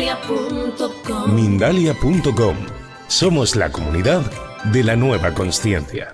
Mindalia.com. Mindalia.com. Somos la comunidad de la nueva consciencia.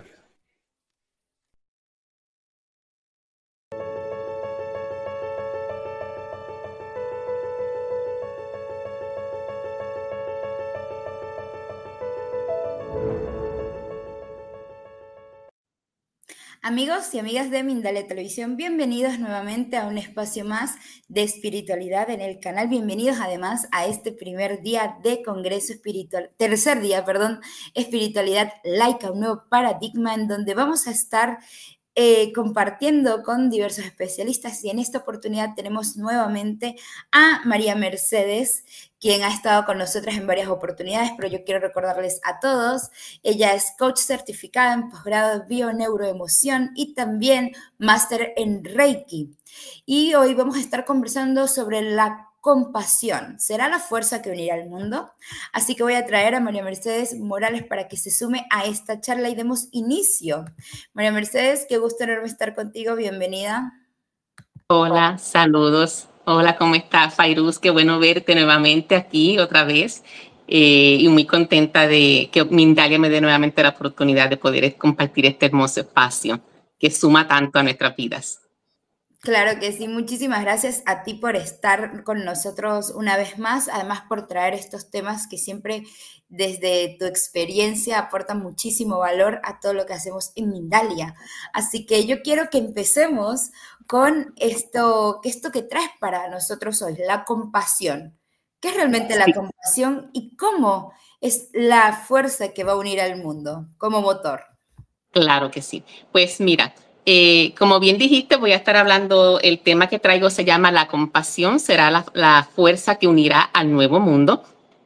Amigos y amigas de Mindalia Televisión, bienvenidos nuevamente a un espacio más de espiritualidad en el canal. Bienvenidos además a este primer día de Congreso Espiritual, tercer día, Espiritualidad Laica, un nuevo paradigma en donde vamos a estar compartiendo con diversos especialistas, y en esta oportunidad tenemos nuevamente a María Mercedes, quien ha estado con nosotras en varias oportunidades, pero yo quiero recordarles a todos, ella es coach certificada en posgrado de Bio-Neuroemoción y también máster en Reiki. Y hoy vamos a estar conversando sobre la compasión. ¿Será la fuerza que unirá al mundo? Así que voy a traer a María Mercedes Morales para que se sume a esta charla y demos inicio. María Mercedes, qué gusto enorme estar contigo. Bienvenida. Hola, saludos. Hola, ¿cómo estás, Fairuz? Qué bueno verte nuevamente aquí otra vez. Y muy contenta de que Mindalia me dé nuevamente la oportunidad de poder compartir este hermoso espacio que suma tanto a nuestras vidas. Claro que sí, muchísimas gracias a ti por estar con nosotros una vez más, además por traer estos temas que siempre desde tu experiencia aportan muchísimo valor a todo lo que hacemos en Mindalia. Así que yo quiero que empecemos con esto que traes para nosotros hoy, la compasión. ¿Qué es realmente la compasión y cómo es la fuerza que va a unir al mundo como motor? Claro que sí. Pues mira, como bien dijiste, voy a estar hablando, el tema que traigo se llama la compasión, será la fuerza que unirá al nuevo mundo.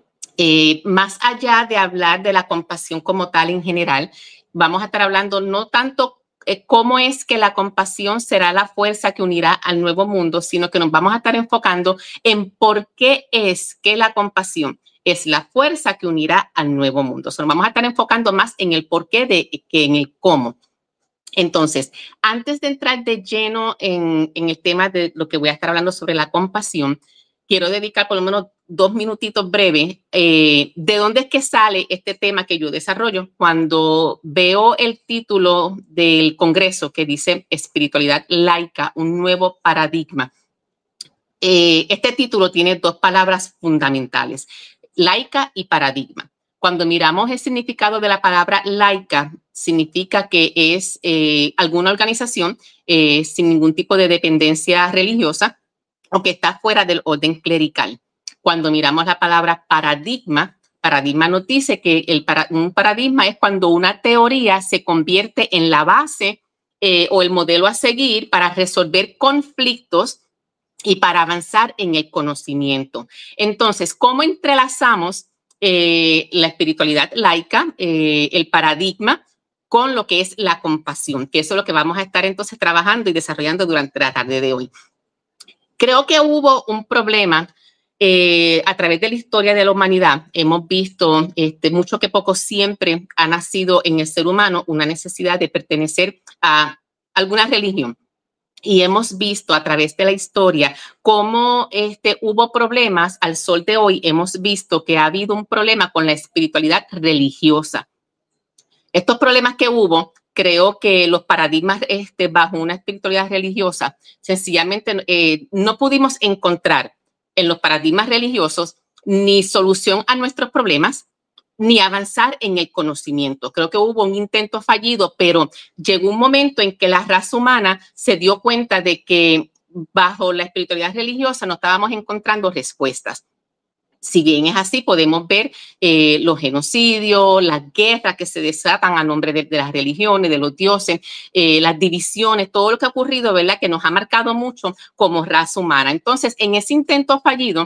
Más allá de hablar de la compasión como tal en general, vamos a estar hablando no tanto cómo es que la compasión será la fuerza que unirá al nuevo mundo, sino que nos vamos a estar enfocando en por qué es que la compasión es la fuerza que unirá al nuevo mundo. O sea, nos vamos a estar enfocando más en el por qué que en el cómo. Entonces, antes de entrar de lleno en el tema de lo que voy a estar hablando sobre la compasión, quiero dedicar por lo menos 2 minutitos breves de dónde es que sale este tema que yo desarrollo. Cuando veo el título del Congreso que dice Espiritualidad Laica, un nuevo paradigma, este título tiene 2 palabras fundamentales, laica y paradigma. Cuando miramos el significado de la palabra laica, significa que es alguna organización sin ningún tipo de dependencia religiosa o que está fuera del orden clerical. Cuando miramos la palabra paradigma, paradigma nos dice que un paradigma es cuando una teoría se convierte en la base o el modelo a seguir para resolver conflictos y para avanzar en el conocimiento. Entonces, ¿cómo entrelazamos la espiritualidad laica, el paradigma, con lo que es la compasión? Que eso es lo que vamos a estar entonces trabajando y desarrollando durante la tarde de hoy. Creo que hubo un problema a través de la historia de la humanidad. Hemos visto mucho que poco siempre ha nacido en el ser humano una necesidad de pertenecer a alguna religión. Y hemos visto a través de la historia cómo hubo problemas. Al sol de hoy hemos visto que ha habido un problema con la espiritualidad religiosa. Estos problemas que hubo, creo que los paradigmas bajo una espiritualidad religiosa, sencillamente no pudimos encontrar en los paradigmas religiosos ni solución a nuestros problemas, ni avanzar en el conocimiento. Creo que hubo un intento fallido, pero llegó un momento en que la raza humana se dio cuenta de que bajo la espiritualidad religiosa no estábamos encontrando respuestas. Si bien es así, podemos ver los genocidios, las guerras que se desatan a nombre de las religiones, de los dioses, las divisiones, todo lo que ha ocurrido, ¿verdad? Que nos ha marcado mucho como raza humana. Entonces, en ese intento fallido,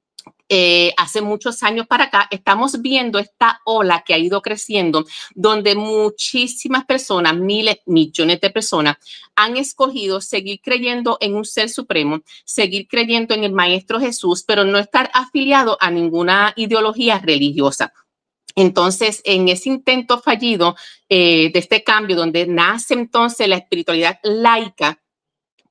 hace muchos años para acá, estamos viendo esta ola que ha ido creciendo, donde muchísimas personas, miles, millones de personas, han escogido seguir creyendo en un ser supremo, seguir creyendo en el Maestro Jesús, pero no estar afiliado a ninguna ideología religiosa. Entonces, en ese intento fallido de este cambio, donde nace entonces la espiritualidad laica,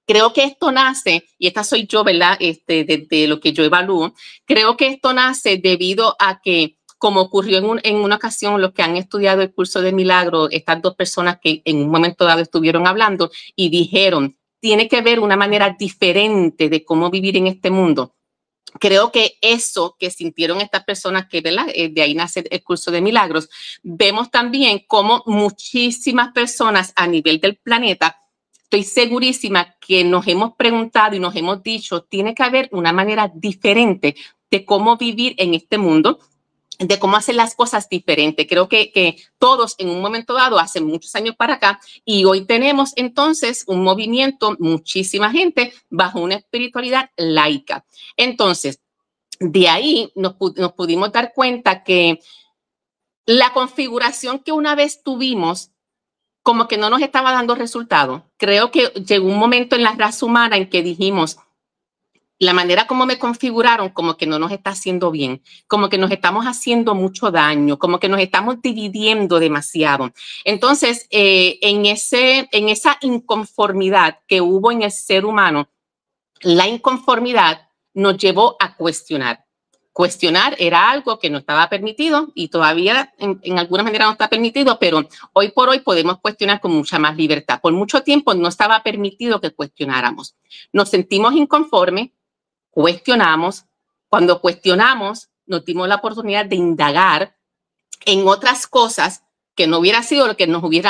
Creo que esto nace, y esta soy yo, ¿verdad? De lo que yo evalúo, creo que esto nace debido a que, como ocurrió en una ocasión, los que han estudiado el curso de milagro, estas dos personas que en un momento dado estuvieron hablando y dijeron, tiene que haber una manera diferente de cómo vivir en este mundo. Creo que eso que sintieron estas personas, que ¿verdad? De ahí nace el curso de milagros, vemos también cómo muchísimas personas a nivel del planeta, estoy segurísima que nos hemos preguntado y nos hemos dicho, tiene que haber una manera diferente de cómo vivir en este mundo, de cómo hacer las cosas diferentes. Creo que todos en un momento dado, hace muchos años para acá, y hoy tenemos entonces un movimiento, muchísima gente bajo una espiritualidad laica. Entonces, de ahí nos pudimos dar cuenta que la configuración que una vez tuvimos como que no nos estaba dando resultado. Creo que llegó un momento en la raza humana en que dijimos, la manera como me configuraron como que no nos está haciendo bien, como que nos estamos haciendo mucho daño, como que nos estamos dividiendo demasiado. Entonces, en esa inconformidad que hubo en el ser humano, la inconformidad nos llevó a cuestionar. Cuestionar era algo que no estaba permitido y todavía en alguna manera no está permitido, pero hoy por hoy podemos cuestionar con mucha más libertad. Por mucho tiempo no estaba permitido que cuestionáramos. Nos sentimos inconformes, cuestionamos. Cuando cuestionamos, nos dimos la oportunidad de indagar en otras cosas que no hubiera sido lo que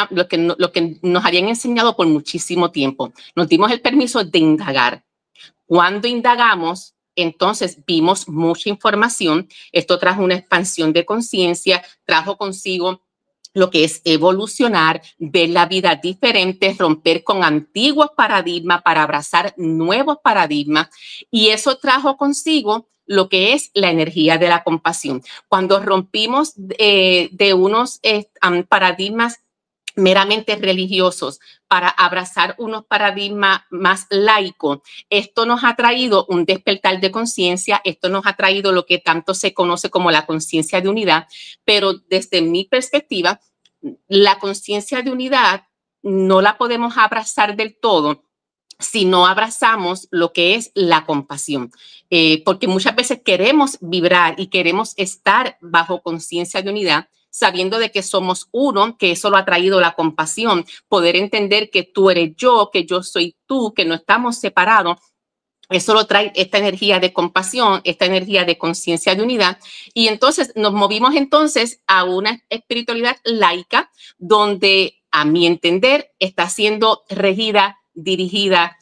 nos habían enseñado por muchísimo tiempo. Nos dimos el permiso de indagar. Cuando indagamos, entonces vimos mucha información. Esto trajo una expansión de conciencia, trajo consigo lo que es evolucionar, ver la vida diferente, romper con antiguos paradigmas para abrazar nuevos paradigmas. Y eso trajo consigo lo que es la energía de la compasión. Cuando rompimos de unos paradigmas meramente religiosos para abrazar unos paradigmas más laicos, esto nos ha traído un despertar de conciencia, esto nos ha traído lo que tanto se conoce como la conciencia de unidad, pero desde mi perspectiva, la conciencia de unidad no la podemos abrazar del todo si no abrazamos lo que es la compasión, porque muchas veces queremos vibrar y queremos estar bajo conciencia de unidad, sabiendo de que somos uno, que eso lo ha traído la compasión, poder entender que tú eres yo, que yo soy tú, que no estamos separados. Eso lo trae esta energía de compasión, esta energía de conciencia de unidad. Y entonces nos movimos entonces a una espiritualidad laica donde, a mi entender, está siendo regida, dirigida.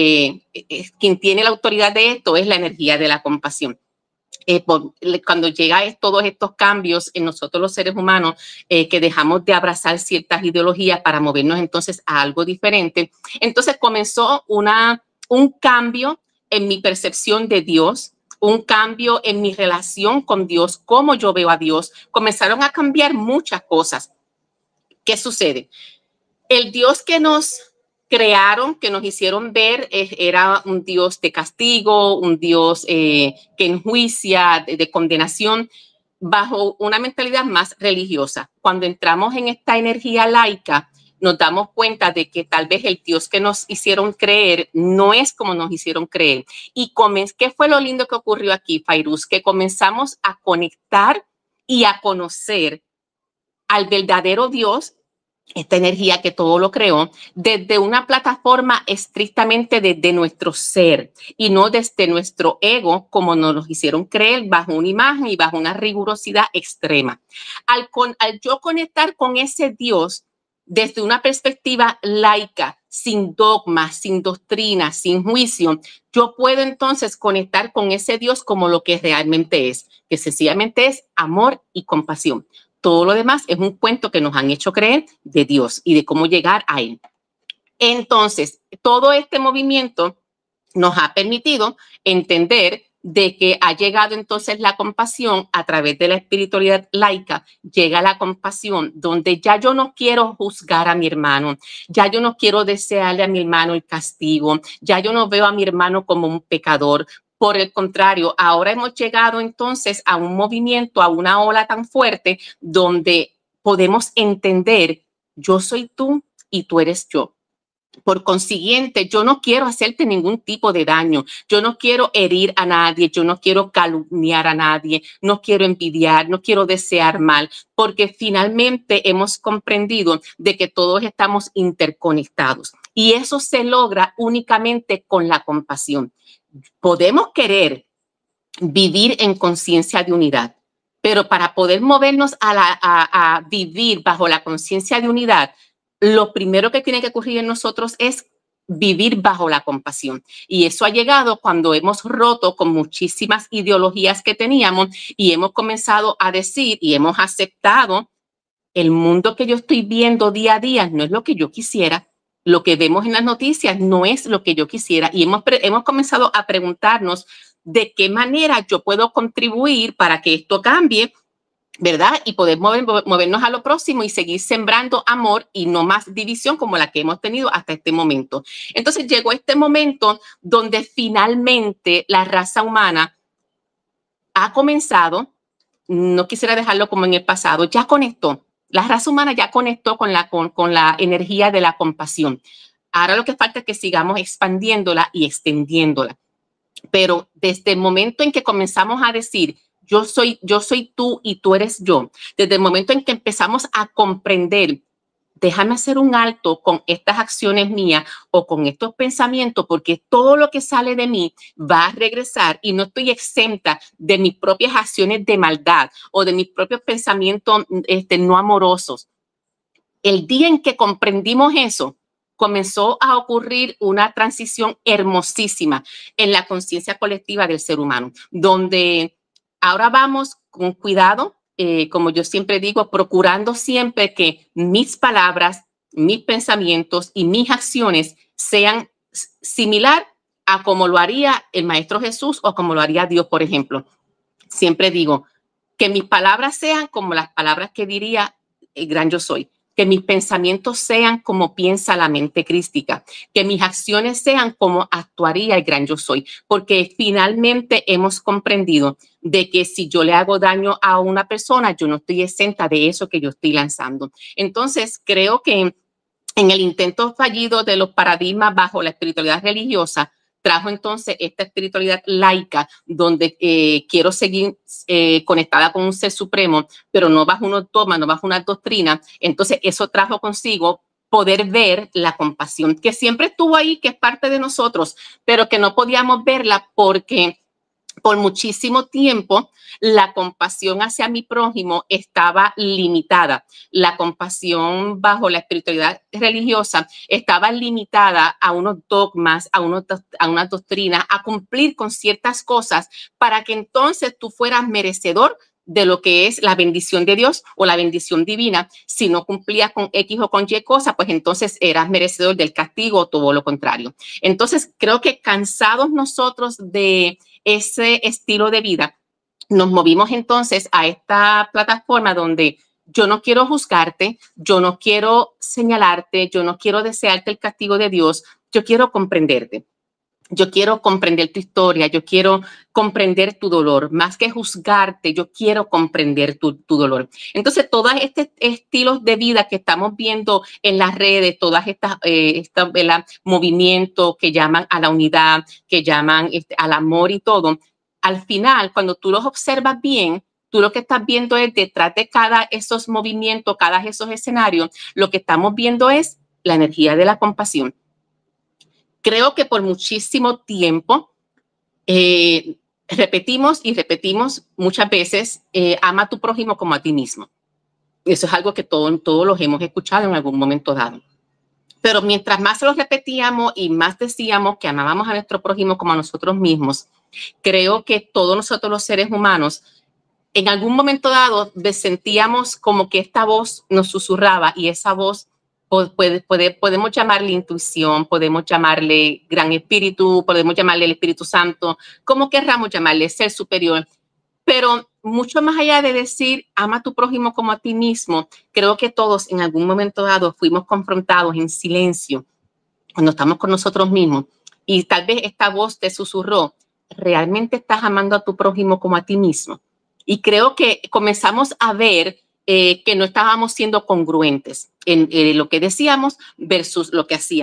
Quien tiene la autoridad de esto es la energía de la compasión. Cuando llega todos estos cambios en nosotros los seres humanos, que dejamos de abrazar ciertas ideologías para movernos entonces a algo diferente, entonces comenzó un cambio en mi percepción de Dios, un cambio en mi relación con Dios, cómo yo veo a Dios. Comenzaron a cambiar muchas cosas. ¿Qué sucede? El Dios que nos crearon, que nos hicieron ver, era un Dios de castigo, un Dios que enjuicia, de condenación, bajo una mentalidad más religiosa. Cuando entramos en esta energía laica, nos damos cuenta de que tal vez el Dios que nos hicieron creer no es como nos hicieron creer. Y ¿qué fue lo lindo que ocurrió aquí, Fairuz? Que comenzamos a conectar y a conocer al verdadero Dios, esta energía que todo lo creó, desde una plataforma estrictamente desde nuestro ser y no desde nuestro ego, como nos lo hicieron creer, bajo una imagen y bajo una rigurosidad extrema. Al yo conectar con ese Dios desde una perspectiva laica, sin dogma, sin doctrina, sin juicio, yo puedo entonces conectar con ese Dios como lo que realmente es, que sencillamente es amor y compasión. Todo lo demás es un cuento que nos han hecho creer de Dios y de cómo llegar a Él. Entonces, todo este movimiento nos ha permitido entender de que ha llegado entonces la compasión a través de la espiritualidad laica. Llega la compasión donde ya yo no quiero juzgar a mi hermano, ya yo no quiero desearle a mi hermano el castigo, ya yo no veo a mi hermano como un pecador. Por el contrario, ahora hemos llegado entonces a un movimiento, a una ola tan fuerte donde podemos entender, yo soy tú y tú eres yo. Por consiguiente, yo no quiero hacerte ningún tipo de daño. Yo no quiero herir a nadie. Yo no quiero calumniar a nadie. No quiero envidiar. No quiero desear mal. Porque finalmente hemos comprendido de que todos estamos interconectados. Y eso se logra únicamente con la compasión. Podemos querer vivir en conciencia de unidad, pero para poder movernos a vivir bajo la conciencia de unidad, lo primero que tiene que ocurrir en nosotros es vivir bajo la compasión. Y eso ha llegado cuando hemos roto con muchísimas ideologías que teníamos y hemos comenzado a decir y hemos aceptado el mundo que yo estoy viendo día a día no es lo que yo quisiera. Lo que vemos en las noticias no es lo que yo quisiera. Y hemos comenzado a preguntarnos de qué manera yo puedo contribuir para que esto cambie, ¿verdad? Y poder movernos a lo próximo y seguir sembrando amor y no más división como la que hemos tenido hasta este momento. Entonces llegó este momento donde finalmente la raza humana ha comenzado, no quisiera dejarlo como en el pasado, ya conectó. La raza humana ya conectó con la energía de la compasión. Ahora lo que falta es que sigamos expandiéndola y extendiéndola. Pero desde el momento en que comenzamos a decir, yo soy tú y tú eres yo, desde el momento en que empezamos a comprender, déjame hacer un alto con estas acciones mías o con estos pensamientos, porque todo lo que sale de mí va a regresar y no estoy exenta de mis propias acciones de maldad o de mis propios pensamientos no amorosos. El día en que comprendimos eso, comenzó a ocurrir una transición hermosísima en la conciencia colectiva del ser humano, donde ahora vamos con cuidado, como yo siempre digo, procurando siempre que mis palabras, mis pensamientos y mis acciones sean similar a como lo haría el Maestro Jesús o como lo haría Dios, por ejemplo. Siempre digo que mis palabras sean como las palabras que diría el gran yo soy. Que mis pensamientos sean como piensa la mente crística, que mis acciones sean como actuaría el gran yo soy, porque finalmente hemos comprendido de que si yo le hago daño a una persona, yo no estoy exenta de eso que yo estoy lanzando. Entonces, creo que en el intento fallido de los paradigmas bajo la espiritualidad religiosa, trajo entonces esta espiritualidad laica donde quiero seguir conectada con un ser supremo, pero no bajo un dogma, no bajo una doctrina. Entonces eso trajo consigo poder ver la compasión que siempre estuvo ahí, que es parte de nosotros, pero que no podíamos verla porque por muchísimo tiempo la compasión hacia mi prójimo estaba limitada. La compasión bajo la espiritualidad religiosa estaba limitada a unos dogmas, a una doctrina, a cumplir con ciertas cosas para que entonces tú fueras merecedor de lo que es la bendición de Dios o la bendición divina. Si no cumplías con X o con Y cosas, pues entonces eras merecedor del castigo o todo lo contrario. Entonces creo que cansados nosotros de ese estilo de vida, nos movimos entonces a esta plataforma donde yo no quiero juzgarte, yo no quiero señalarte, yo no quiero desearte el castigo de Dios, yo quiero comprenderte. Yo quiero comprender tu historia, yo quiero comprender tu dolor. Más que juzgarte, yo quiero comprender tu dolor. Entonces, todos estos estilos de vida que estamos viendo en las redes, todas estas movimientos que llaman a la unidad, que llaman al amor y todo, al final, cuando tú los observas bien, tú lo que estás viendo es detrás de cada esos movimientos, cada esos escenarios, lo que estamos viendo es la energía de la compasión. Creo que por muchísimo tiempo repetimos y repetimos muchas veces, ama a tu prójimo como a ti mismo. Eso es algo que todos los hemos escuchado en algún momento dado. Pero mientras más lo repetíamos y más decíamos que amábamos a nuestro prójimo como a nosotros mismos, creo que todos nosotros los seres humanos, en algún momento dado, sentíamos como que esta voz nos susurraba y esa voz podemos llamarle intuición, podemos llamarle gran espíritu, podemos llamarle el Espíritu Santo, como querramos llamarle, ser superior. Pero mucho más allá de decir, ama a tu prójimo como a ti mismo, creo que todos en algún momento dado fuimos confrontados en silencio, cuando estamos con nosotros mismos, y tal vez esta voz te susurró, ¿realmente estás amando a tu prójimo como a ti mismo? Y creo que comenzamos a ver que no estábamos siendo congruentes en lo que decíamos versus lo que hacíamos.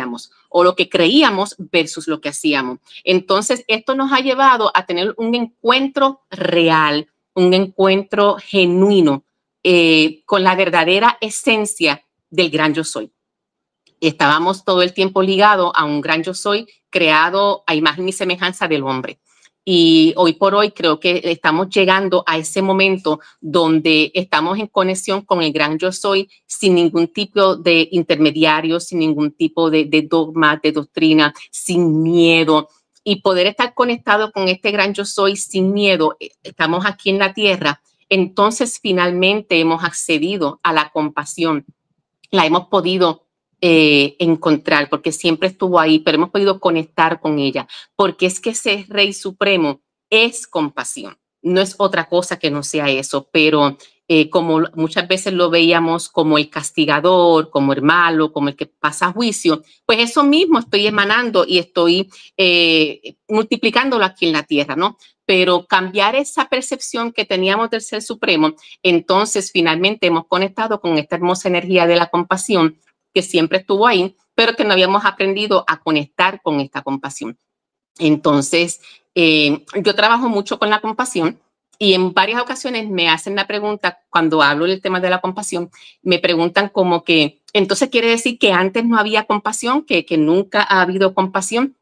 o lo que creíamos versus lo que hacíamos. Entonces, esto nos ha llevado a tener un encuentro real, un encuentro genuino con la verdadera esencia del gran yo soy. Estábamos todo el tiempo ligados a un gran yo soy creado a imagen y semejanza del hombre. Y hoy por hoy creo que estamos llegando a ese momento donde estamos en conexión con el gran yo soy sin ningún tipo de intermediario, sin ningún tipo de dogma, de doctrina, sin miedo. Y poder estar conectado con este gran yo soy sin miedo, estamos aquí en la tierra, entonces finalmente hemos accedido a la compasión. La hemos podido encontrar porque siempre estuvo ahí, pero hemos podido conectar con ella, porque es que ese Rey Supremo es compasión, no es otra cosa que no sea eso, pero como muchas veces lo veíamos como el castigador, como el malo, como el que pasa juicio, pues eso mismo estoy emanando y estoy multiplicándolo aquí en la tierra, ¿no? Pero cambiar esa percepción que teníamos del Ser Supremo, entonces finalmente hemos conectado con esta hermosa energía de la compasión que siempre estuvo ahí, pero que no habíamos aprendido a conectar con esta compasión. Entonces, yo trabajo mucho con la compasión y en varias ocasiones me hacen la pregunta, cuando hablo del tema de la compasión, me preguntan como que, entonces quiere decir que antes no había compasión, que nunca ha habido compasión.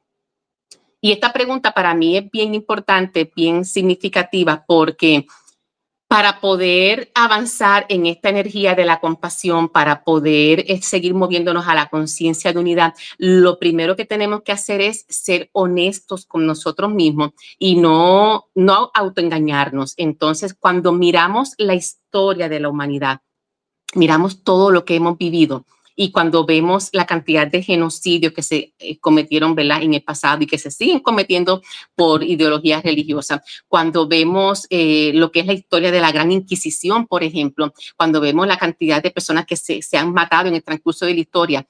Y esta pregunta para mí es bien importante, bien significativa, porque para poder avanzar en esta energía de la compasión, para poder seguir moviéndonos a la conciencia de unidad, lo primero que tenemos que hacer es ser honestos con nosotros mismos y no autoengañarnos. Entonces, cuando miramos la historia de la humanidad, miramos todo lo que hemos vivido, y cuando vemos la cantidad de genocidios que se cometieron, ¿verdad?, en el pasado y que se siguen cometiendo por ideologías religiosas, cuando vemos lo que es la historia de la Gran Inquisición, por ejemplo, cuando vemos la cantidad de personas que se han matado en el transcurso de la historia,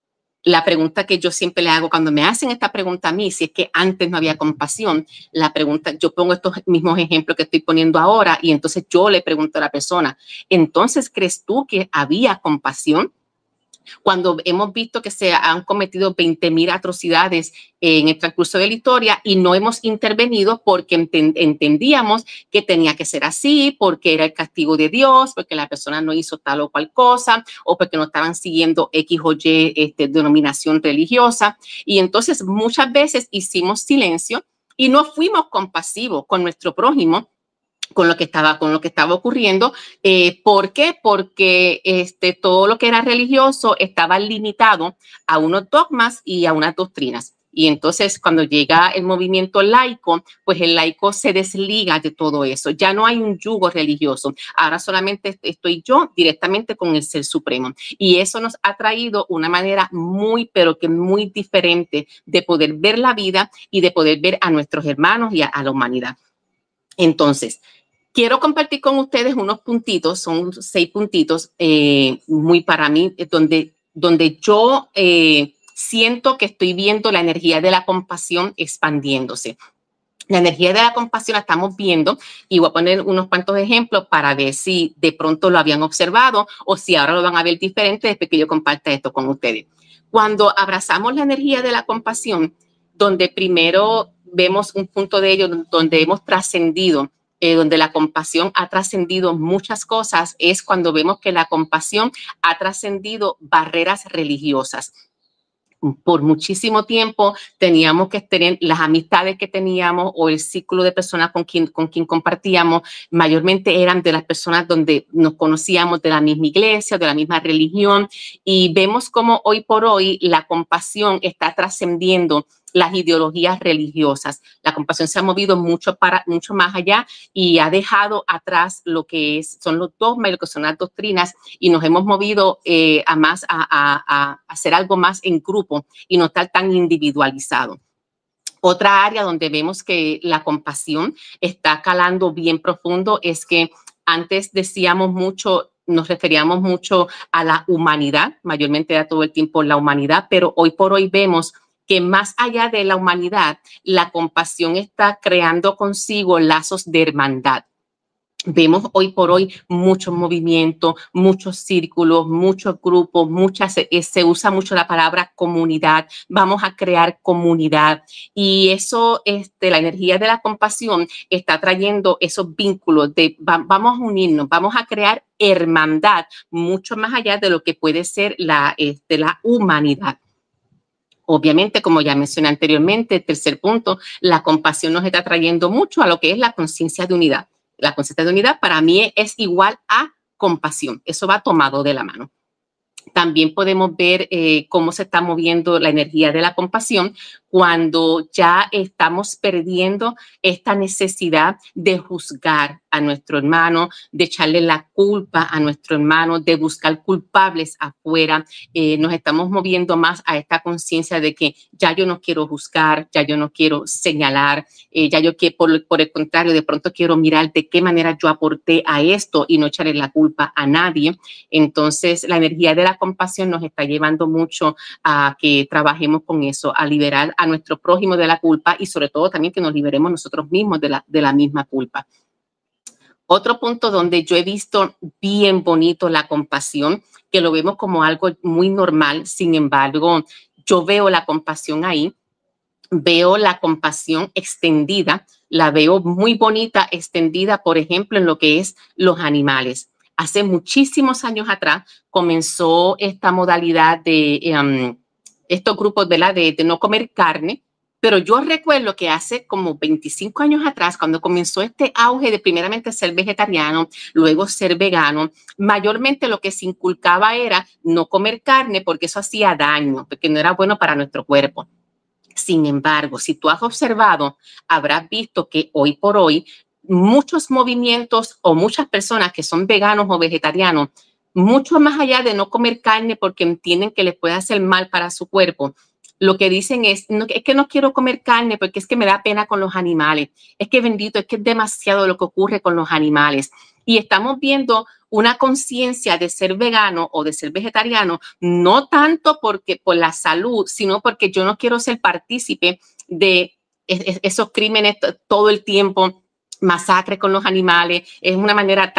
la pregunta que yo siempre le hago cuando me hacen esta pregunta a mí, si es que antes no había compasión, la pregunta, yo pongo estos mismos ejemplos que estoy poniendo ahora y entonces yo le pregunto a la persona, ¿entonces crees tú que había compasión? Cuando hemos visto que se han cometido 20,000 atrocidades en el transcurso de la historia y no hemos intervenido porque entendíamos que tenía que ser así, porque era el castigo de Dios, porque la persona no hizo tal o cual cosa, o porque no estaban siguiendo X o Y denominación religiosa. Y entonces muchas veces hicimos silencio y no fuimos compasivos con nuestro prójimo, con lo que estaba ocurriendo. ¿Por qué? Porque todo lo que era religioso estaba limitado a unos dogmas y a unas doctrinas. Y entonces cuando llega el movimiento laico, pues el laico se desliga de todo eso. Ya no hay un yugo religioso. Ahora solamente estoy yo directamente con el Ser Supremo. Y eso nos ha traído una manera muy, pero que muy diferente de poder ver la vida y de poder ver a nuestros hermanos y a la humanidad. Entonces, quiero compartir con ustedes unos puntitos, son 6 puntitos, muy para mí, donde yo siento que estoy viendo la energía de la compasión expandiéndose. La energía de la compasión la estamos viendo y voy a poner unos cuantos ejemplos para ver si de pronto lo habían observado o si ahora lo van a ver diferente después que yo comparta esto con ustedes. Cuando abrazamos la energía de la compasión, donde primero vemos un punto de ello donde hemos trascendido, donde la compasión ha trascendido muchas cosas, es cuando vemos que la compasión ha trascendido barreras religiosas. Por muchísimo tiempo teníamos que tener las amistades que teníamos o el círculo de personas con quien compartíamos, mayormente eran de las personas donde nos conocíamos de la misma iglesia, de la misma religión, y vemos como hoy por hoy la compasión está trascendiendo las ideologías religiosas. La compasión se ha movido mucho más allá y ha dejado atrás lo que son los dogmas y lo que son las doctrinas, y nos hemos movido a hacer algo más en grupo y no estar tan individualizado. Otra área donde vemos que la compasión está calando bien profundo es que antes nos referíamos mucho a la humanidad, mayormente era todo el tiempo la humanidad, pero hoy por hoy vemos que más allá de la humanidad, la compasión está creando consigo lazos de hermandad. Vemos hoy por hoy muchos movimientos, muchos círculos, muchos grupos, se usa mucho la palabra comunidad. Vamos a crear comunidad y eso, la energía de la compasión está trayendo esos vínculos vamos a unirnos, vamos a crear hermandad mucho más allá de lo que puede ser la humanidad. Obviamente, como ya mencioné anteriormente, el tercer punto, la compasión nos está trayendo mucho a lo que es la conciencia de unidad. La conciencia de unidad para mí es igual a compasión. Eso va tomado de la mano. También podemos ver cómo se está moviendo la energía de la compasión cuando ya estamos perdiendo esta necesidad de juzgar a nuestro hermano, de echarle la culpa a nuestro hermano, de buscar culpables afuera. Nos estamos moviendo más a esta conciencia de que ya yo no quiero juzgar, ya yo no quiero señalar, ya yo quiero, por el contrario, de pronto quiero mirar de qué manera yo aporté a esto y no echarle la culpa a nadie. Entonces, la energía de la compasión nos está llevando mucho a que trabajemos con eso, a liberar a nuestro prójimo de la culpa y sobre todo también que nos liberemos nosotros mismos de la misma culpa. Otro punto donde yo he visto bien bonito la compasión, que lo vemos como algo muy normal, sin embargo, yo veo la compasión ahí, veo la compasión extendida, la veo muy bonita, extendida, por ejemplo, en lo que es los animales. Hace muchísimos años atrás comenzó esta modalidad de estos grupos, ¿verdad?, de no comer carne, pero yo recuerdo que hace como 25 años atrás, cuando comenzó este auge de primeramente ser vegetariano, luego ser vegano, mayormente lo que se inculcaba era no comer carne porque eso hacía daño, porque no era bueno para nuestro cuerpo. Sin embargo, si tú has observado, habrás visto que hoy por hoy muchos movimientos o muchas personas que son veganos o vegetarianos, mucho más allá de no comer carne porque entienden que les puede hacer mal para su cuerpo, lo que dicen es que no quiero comer carne porque es que me da pena con los animales. Es que bendito, es que es demasiado lo que ocurre con los animales. Y estamos viendo una conciencia de ser vegano o de ser vegetariano, no tanto porque por la salud, sino porque yo no quiero ser partícipe de esos crímenes todo el tiempo, masacre con los animales. Es una manera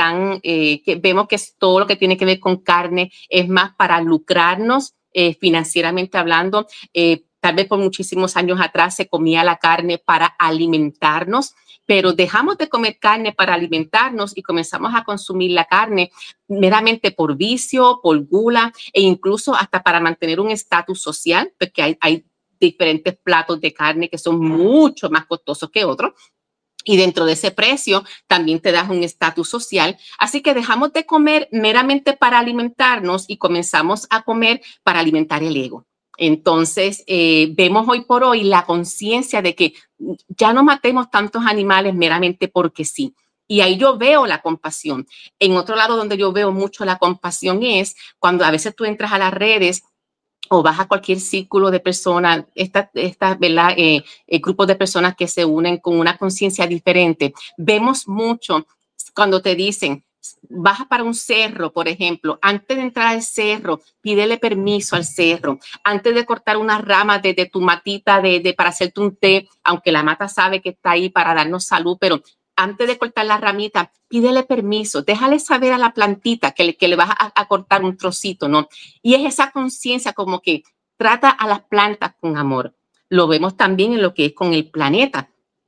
que vemos que es todo lo que tiene que ver con carne, es más para lucrarnos financieramente hablando. Tal vez por muchísimos años atrás se comía la carne para alimentarnos, pero dejamos de comer carne para alimentarnos y comenzamos a consumir la carne meramente por vicio, por gula e incluso hasta para mantener un estatus social, porque hay diferentes platos de carne que son mucho más costosos que otros. Y dentro de ese precio también te das un estatus social. Así que dejamos de comer meramente para alimentarnos y comenzamos a comer para alimentar el ego. Entonces, vemos hoy por hoy la conciencia de que ya no matemos tantos animales meramente porque sí. Y ahí yo veo la compasión. En otro lado donde yo veo mucho la compasión es cuando a veces tú entras a las redes o vas a cualquier círculo de personas, ¿verdad? Grupos de personas que se unen con una conciencia diferente. Vemos mucho cuando te dicen, baja para un cerro, por ejemplo, antes de entrar al cerro, pídele permiso al cerro. Antes de cortar una rama de tu matita para hacerte un té, aunque la mata sabe que está ahí para darnos salud, pero antes de cortar la ramita, pídele permiso, déjale saber a la plantita que le vas a cortar un trocito, ¿no? Y es esa conciencia como que trata a las plantas con amor. Lo vemos también en lo que es con el planeta.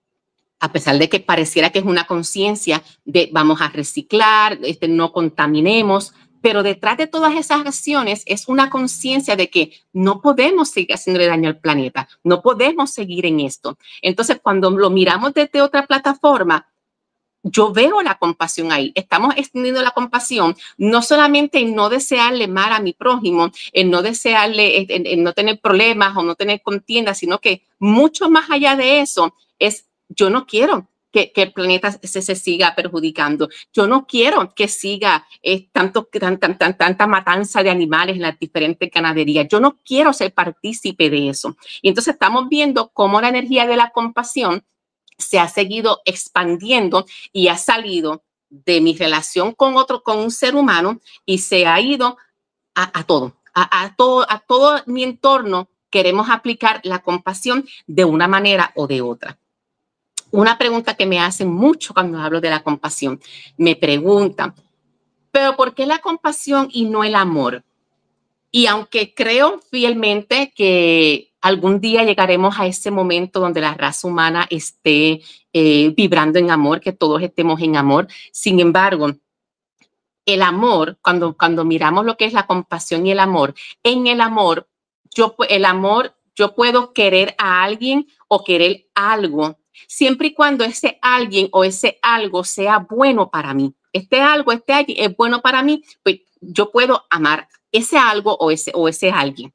A pesar de que pareciera que es una conciencia de vamos a reciclar, no contaminemos, pero detrás de todas esas acciones es una conciencia de que no podemos seguir haciéndole daño al planeta, no podemos seguir en esto. Entonces, cuando lo miramos desde otra plataforma, yo veo la compasión ahí. Estamos extendiendo la compasión no solamente en no desearle mal a mi prójimo, en no desearle, en no tener problemas o no tener contiendas, sino que mucho más allá de eso es, yo no quiero que el planeta se siga perjudicando. Yo no quiero que siga tanta matanza de animales en las diferentes ganaderías. Yo no quiero ser partícipe de eso. Y entonces estamos viendo cómo la energía de la compasión se ha seguido expandiendo y ha salido de mi relación con un ser humano y se ha ido a todo mi entorno. Queremos aplicar la compasión de una manera o de otra. Una pregunta que me hacen mucho cuando hablo de la compasión. Me preguntan, ¿pero por qué la compasión y no el amor? Y aunque creo fielmente que algún día llegaremos a ese momento donde la raza humana esté vibrando en amor, que todos estemos en amor, sin embargo, el amor, cuando miramos lo que es la compasión y el amor, en el amor, yo puedo querer a alguien o querer algo, siempre y cuando ese alguien o ese algo sea bueno para mí. Este alguien es bueno para mí, pues yo puedo amar ese algo o ese alguien.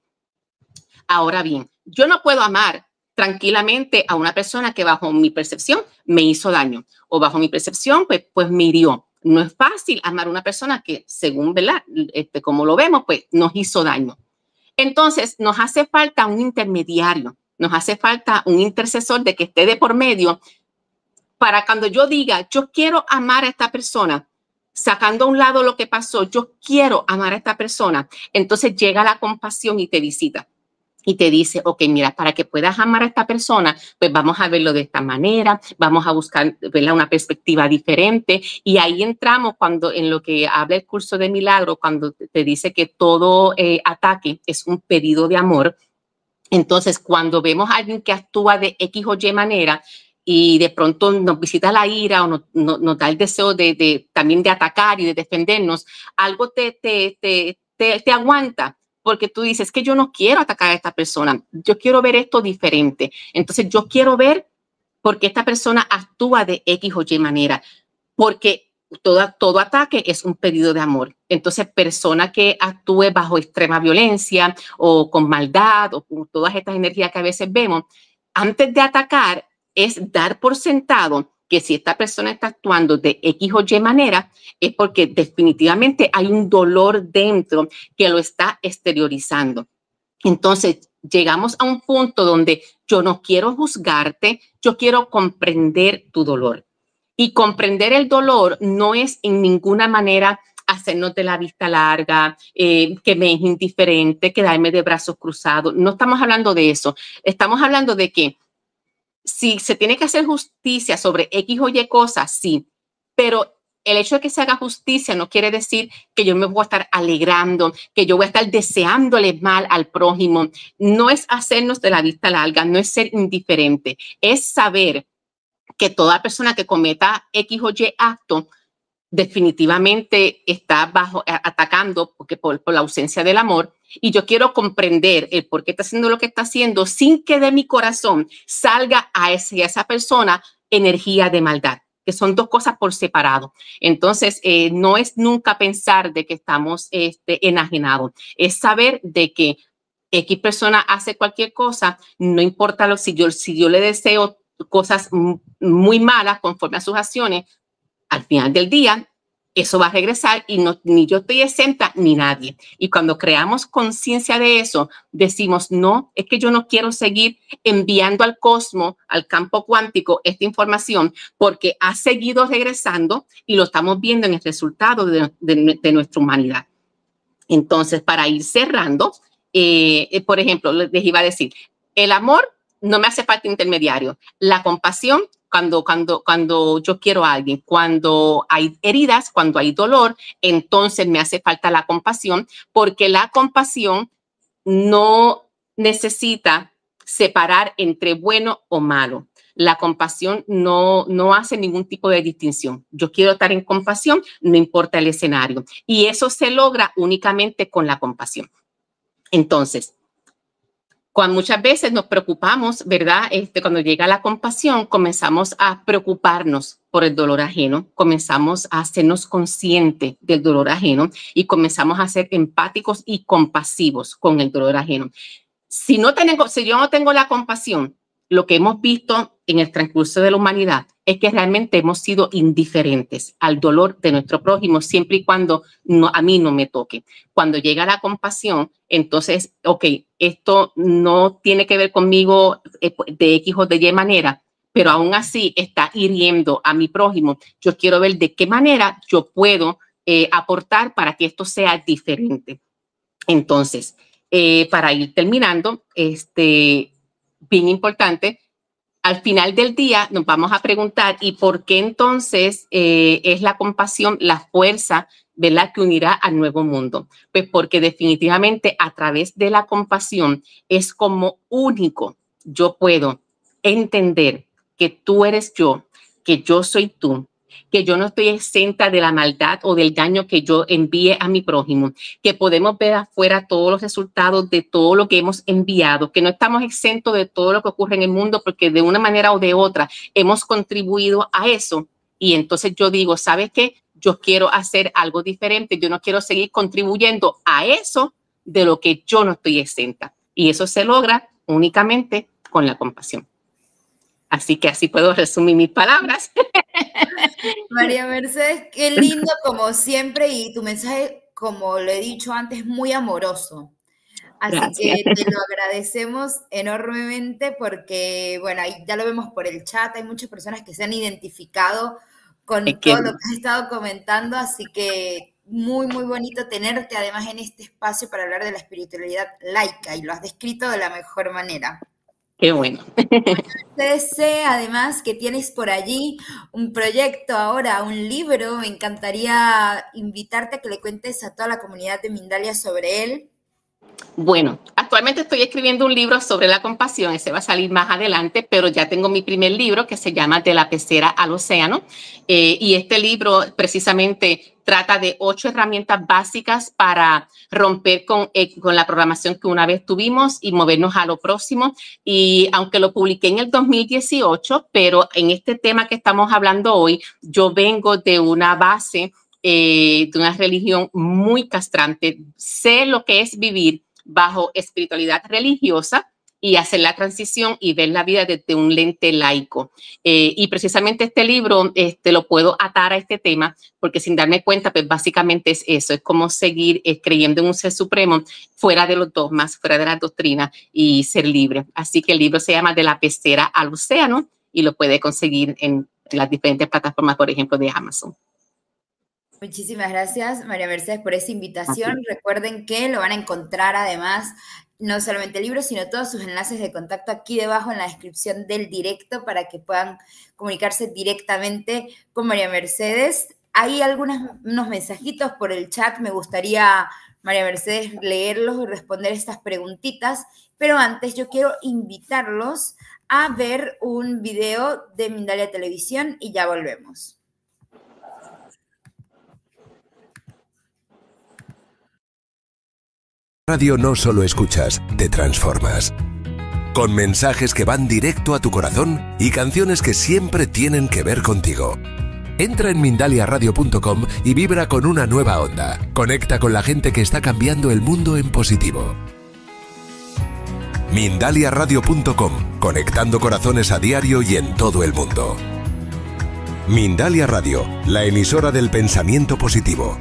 Ahora bien, yo no puedo amar tranquilamente a una persona que bajo mi percepción me hizo daño o bajo mi percepción pues me hirió. No es fácil amar a una persona que según, ¿verdad? Como lo vemos, pues nos hizo daño. Entonces nos hace falta un intermediario, nos hace falta un intercesor de que esté de por medio para cuando yo diga, yo quiero amar a esta persona, sacando a un lado lo que pasó, yo quiero amar a esta persona. Entonces llega la compasión y te visita. Y te dice, ok, mira, para que puedas amar a esta persona, pues vamos a verlo de esta manera, vamos a buscar, ¿verdad?, una perspectiva diferente. Y ahí entramos cuando en lo que habla el curso de milagro, cuando te dice que todo ataque es un pedido de amor. Entonces, cuando vemos a alguien que actúa de X o Y manera y de pronto nos visita la ira o nos da el deseo también de atacar y de defendernos, algo te aguanta. Porque tú dices que yo no quiero atacar a esta persona, yo quiero ver esto diferente. Entonces yo quiero ver por qué esta persona actúa de X o Y manera, porque todo ataque es un pedido de amor. Entonces persona que actúe bajo extrema violencia o con maldad o con todas estas energías que a veces vemos, antes de atacar es dar por sentado que si esta persona está actuando de X o Y manera, es porque definitivamente hay un dolor dentro que lo está exteriorizando. Entonces, llegamos a un punto donde yo no quiero juzgarte, yo quiero comprender tu dolor. Y comprender el dolor no es en ninguna manera hacernos de la vista larga, que me es indiferente, quedarme de brazos cruzados. No estamos hablando de eso. Estamos hablando de que si se tiene que hacer justicia sobre X o Y cosas, sí, pero el hecho de que se haga justicia no quiere decir que yo me voy a estar alegrando, que yo voy a estar deseándole mal al prójimo. No es hacernos de la vista larga, no es ser indiferente, es saber que toda persona que cometa X o Y acto definitivamente está atacando porque por la ausencia del amor. Y yo quiero comprender el por qué está haciendo lo que está haciendo sin que de mi corazón salga a esa persona energía de maldad, que son dos cosas por separado. Entonces, no es nunca pensar de que estamos enajenados, es saber de que X persona hace cualquier cosa, no importa si yo le deseo cosas muy malas conforme a sus acciones, al final del día, eso va a regresar y ni yo estoy exenta ni nadie. Y cuando creamos conciencia de eso, decimos, no, es que yo no quiero seguir enviando al cosmos, al campo cuántico, esta información, porque ha seguido regresando y lo estamos viendo en el resultado de nuestra humanidad. Entonces, para ir cerrando, por ejemplo, les iba a decir, el amor no me hace falta intermediario. La compasión, cuando yo quiero a alguien, cuando hay heridas, cuando hay dolor, entonces me hace falta la compasión, porque la compasión no necesita separar entre bueno o malo. La compasión no hace ningún tipo de distinción. Yo quiero estar en compasión, no importa el escenario. Y eso se logra únicamente con la compasión. Entonces, cuando muchas veces nos preocupamos, ¿verdad? Cuando llega la compasión, comenzamos a preocuparnos por el dolor ajeno, comenzamos a hacernos conscientes del dolor ajeno y comenzamos a ser empáticos y compasivos con el dolor ajeno. Si yo no tengo la compasión, lo que hemos visto en el transcurso de la humanidad es que realmente hemos sido indiferentes al dolor de nuestro prójimo siempre y cuando a mí no me toque. Cuando llega la compasión, entonces, ok, esto no tiene que ver conmigo de X o de Y manera, pero aún así está hiriendo a mi prójimo. Yo quiero ver de qué manera yo puedo aportar para que esto sea diferente. Entonces, para ir terminando, bien importante, al final del día nos vamos a preguntar, ¿y por qué entonces es la compasión la fuerza, ¿verdad?, que unirá al nuevo mundo? Pues porque definitivamente a través de la compasión es como único yo puedo entender que tú eres yo, que yo soy tú, que yo no estoy exenta de la maldad o del daño que yo envíe a mi prójimo, que podemos ver afuera todos los resultados de todo lo que hemos enviado, que no estamos exentos de todo lo que ocurre en el mundo porque de una manera o de otra hemos contribuido a eso. Y entonces yo digo, ¿sabes qué? Yo quiero hacer algo diferente, yo no quiero seguir contribuyendo a eso de lo que yo no estoy exenta. Y eso se logra únicamente con la compasión. Así que así puedo resumir mis palabras. María Mercedes, qué lindo como siempre y tu mensaje, como lo he dicho antes, muy amoroso. Así Gracias. que te lo agradecemos enormemente porque, bueno, ahí ya lo vemos por el chat, hay muchas personas que se han identificado con todo lo que has estado comentando, así que muy, muy bonito tenerte además en este espacio para hablar de la espiritualidad laica y lo has descrito de la mejor manera. Qué bueno. Sé además que tienes por allí un proyecto ahora, un libro. Me encantaría invitarte a que le cuentes a toda la comunidad de Mindalia sobre él. Bueno, actualmente estoy escribiendo un libro sobre la compasión, ese va a salir más adelante, pero ya tengo mi primer libro que se llama De la pecera al océano, y este libro precisamente trata de 8 herramientas básicas para romper con la programación que una vez tuvimos y movernos a lo próximo. Y aunque lo publiqué en el 2018, pero en este tema que estamos hablando hoy, yo vengo de una base de una religión muy castrante. Sé lo que es vivir bajo espiritualidad religiosa y hacer la transición y ver la vida desde un lente laico. Y precisamente este libro lo puedo atar a este tema porque sin darme cuenta, pues básicamente es eso, es como seguir creyendo en un ser supremo fuera de los dogmas, fuera de las doctrinas y ser libre. Así que el libro se llama De la pecera al océano y lo puede conseguir en las diferentes plataformas, por ejemplo, de Amazon. Muchísimas gracias, María Mercedes, por esa invitación. Recuerden que lo van a encontrar además, no solamente el libro, sino todos sus enlaces de contacto aquí debajo en la descripción del directo para que puedan comunicarse directamente con María Mercedes. Hay unos mensajitos por el chat, me gustaría, María Mercedes, leerlos y responder estas preguntitas, pero antes yo quiero invitarlos a ver un video de Mindalia Televisión y ya volvemos. Radio no solo escuchas, te transformas. Con mensajes que van directo a tu corazón y canciones que siempre tienen que ver contigo. Entra en mindaliaradio.com y vibra con una nueva onda. Conecta con la gente que está cambiando el mundo en positivo. Mindaliaradio.com, conectando corazones a diario y en todo el mundo. Mindalia Radio, la emisora del pensamiento positivo.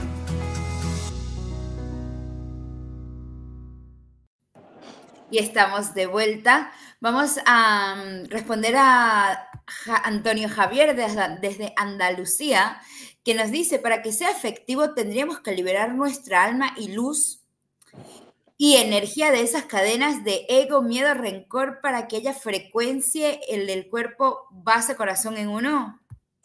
Y estamos de vuelta. Vamos a responder a Antonio Javier desde Andalucía, que nos dice, para que sea efectivo tendríamos que liberar nuestra alma y luz y energía de esas cadenas de ego, miedo, rencor, para que ella frecuencie el del cuerpo, base, corazón en uno.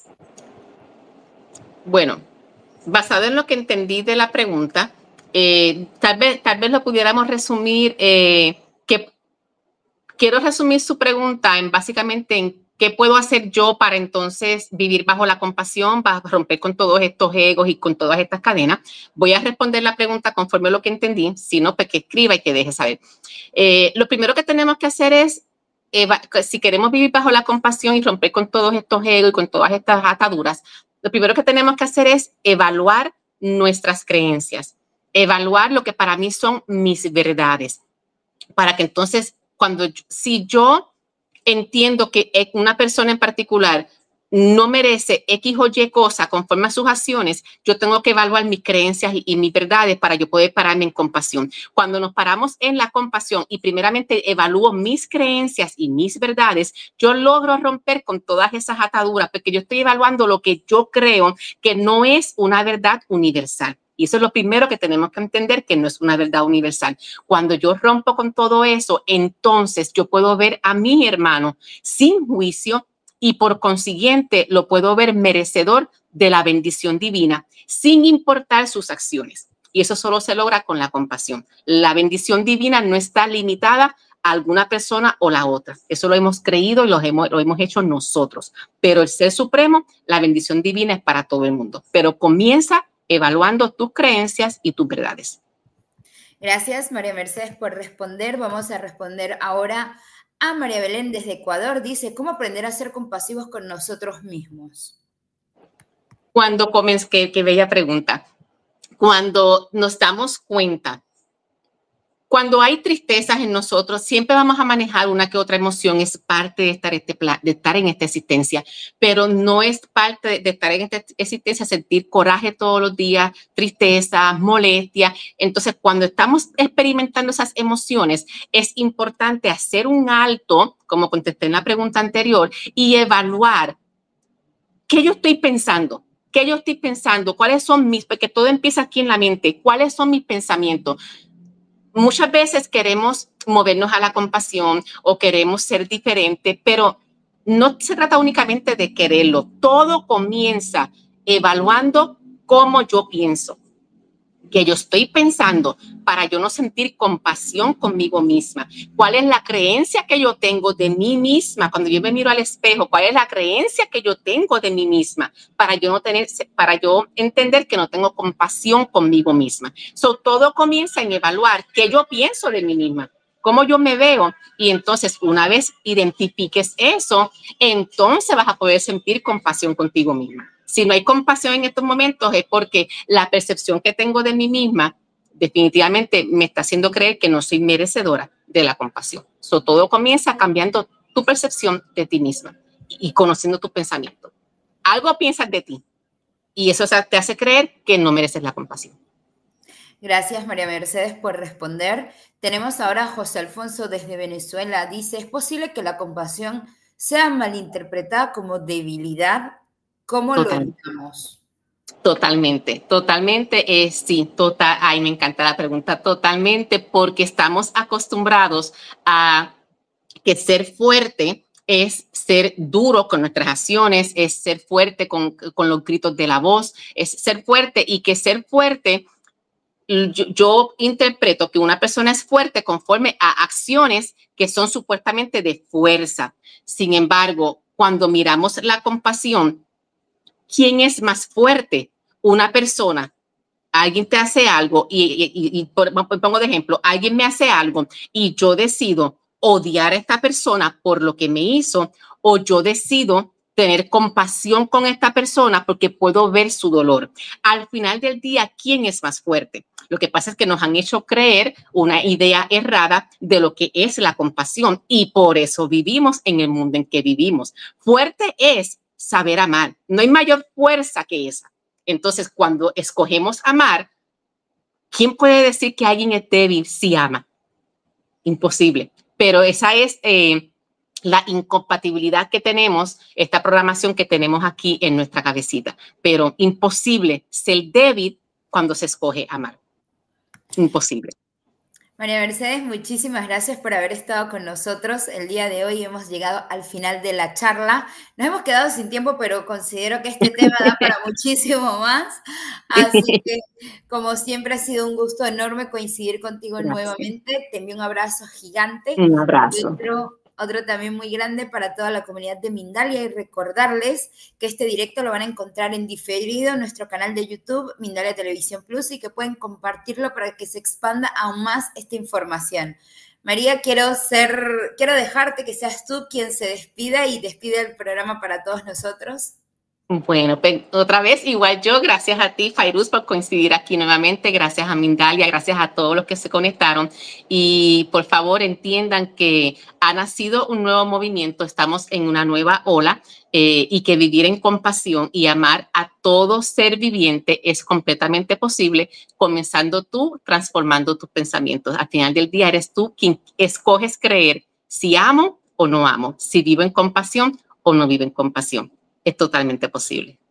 Bueno, basado en lo que entendí de la pregunta, tal vez lo pudiéramos resumir, que quiero resumir su pregunta en básicamente en qué puedo hacer yo para entonces vivir bajo la compasión, para romper con todos estos egos y con todas estas cadenas. Voy a responder la pregunta conforme a lo que entendí, si no, pues que escriba y que deje saber. Lo primero que tenemos que hacer es, si queremos vivir bajo la compasión y romper con todos estos egos y con todas estas ataduras, lo primero que tenemos que hacer es evaluar nuestras creencias, evaluar lo que para mí son mis verdades, para que entonces, si yo entiendo que una persona en particular no merece X o Y cosa conforme a sus acciones, yo tengo que evaluar mis creencias y mis verdades para yo poder pararme en compasión. Cuando nos paramos en la compasión y primeramente evalúo mis creencias y mis verdades, yo logro romper con todas esas ataduras porque yo estoy evaluando lo que yo creo que no es una verdad universal. Y eso es lo primero que tenemos que entender, que no es una verdad universal. Cuando yo rompo con todo eso, entonces yo puedo ver a mi hermano sin juicio y por consiguiente lo puedo ver merecedor de la bendición divina, sin importar sus acciones. Y eso solo se logra con la compasión. La bendición divina no está limitada a alguna persona o la otra. Eso lo hemos creído y lo hemos hecho nosotros. Pero el Ser Supremo, la bendición divina es para todo el mundo. Pero comienza evaluando tus creencias y tus verdades. Gracias, María Mercedes, por responder. Vamos a responder ahora a María Belén desde Ecuador. Dice, ¿cómo aprender a ser compasivos con nosotros mismos? Cuando comienza, qué bella pregunta. Cuando nos damos cuenta, cuando hay tristezas en nosotros, siempre vamos a manejar una que otra emoción, es parte de estar en esta existencia, pero no es parte de estar en esta existencia sentir coraje todos los días, tristeza, molestia. Entonces, cuando estamos experimentando esas emociones, es importante hacer un alto, como contesté en la pregunta anterior, y evaluar qué yo estoy pensando. ¿Qué yo estoy pensando? ¿Cuáles son porque todo empieza aquí en la mente? ¿Cuáles son mis pensamientos? Muchas veces queremos movernos a la compasión o queremos ser diferentes, pero no se trata únicamente de quererlo. Todo comienza evaluando cómo yo pienso, que yo estoy pensando para yo no sentir compasión conmigo misma. ¿Cuál es la creencia que yo tengo de mí misma? Cuando yo me miro al espejo, ¿cuál es la creencia que yo tengo de mí misma? Para yo entender que no tengo compasión conmigo misma. Todo comienza en evaluar qué yo pienso de mí misma, cómo yo me veo. Y entonces, una vez identifiques eso, entonces vas a poder sentir compasión contigo misma. Si no hay compasión en estos momentos es porque la percepción que tengo de mí misma definitivamente me está haciendo creer que no soy merecedora de la compasión. Todo comienza cambiando tu percepción de ti misma y conociendo tu pensamiento. Algo piensas de ti y eso te hace creer que no mereces la compasión. Gracias, María Mercedes, por responder. Tenemos ahora a José Alfonso desde Venezuela. Dice, ¿es posible que la compasión sea malinterpretada como debilidad? ¿Cómo lo evitamos? Totalmente, sí, total. Ay, me encanta la pregunta, totalmente, porque estamos acostumbrados a que ser fuerte es ser duro con nuestras acciones, es ser fuerte con los gritos de la voz, es ser fuerte y que ser fuerte, yo interpreto que una persona es fuerte conforme a acciones que son supuestamente de fuerza. Sin embargo, cuando miramos la compasión, ¿quién es más fuerte? Una persona. Alguien te hace algo y pongo de ejemplo, alguien me hace algo y yo decido odiar a esta persona por lo que me hizo, o yo decido tener compasión con esta persona porque puedo ver su dolor. Al final del día, ¿quién es más fuerte? Lo que pasa es que nos han hecho creer una idea errada de lo que es la compasión y por eso vivimos en el mundo en que vivimos. Fuerte es saber amar. No hay mayor fuerza que esa. Entonces, cuando escogemos amar, ¿quién puede decir que alguien es débil si ama? Imposible. Pero esa es la incompatibilidad que tenemos, esta programación que tenemos aquí en nuestra cabecita. Pero imposible ser débil cuando se escoge amar. Imposible. María Mercedes, muchísimas gracias por haber estado con nosotros. El día de hoy hemos llegado al final de la charla. Nos hemos quedado sin tiempo, pero considero que este tema da para muchísimo más. Así que, como siempre, ha sido un gusto enorme coincidir contigo nuevamente. Te envío un abrazo gigante. Un abrazo. Otro también muy grande para toda la comunidad de Mindalia y recordarles que este directo lo van a encontrar en diferido en nuestro canal de YouTube, Mindalia Televisión Plus, y que pueden compartirlo para que se expanda aún más esta información. María, quiero dejarte que seas tú quien se despida y despide el programa para todos nosotros. Bueno, otra vez, igual yo, gracias a ti, Fairuz, por coincidir aquí nuevamente, gracias a Mindalia, gracias a todos los que se conectaron y por favor entiendan que ha nacido un nuevo movimiento, estamos en una nueva ola y que vivir en compasión y amar a todo ser viviente es completamente posible, comenzando tú, transformando tus pensamientos. Al final del día eres tú quien escoges creer si amo o no amo, si vivo en compasión o no vivo en compasión. Es totalmente posible.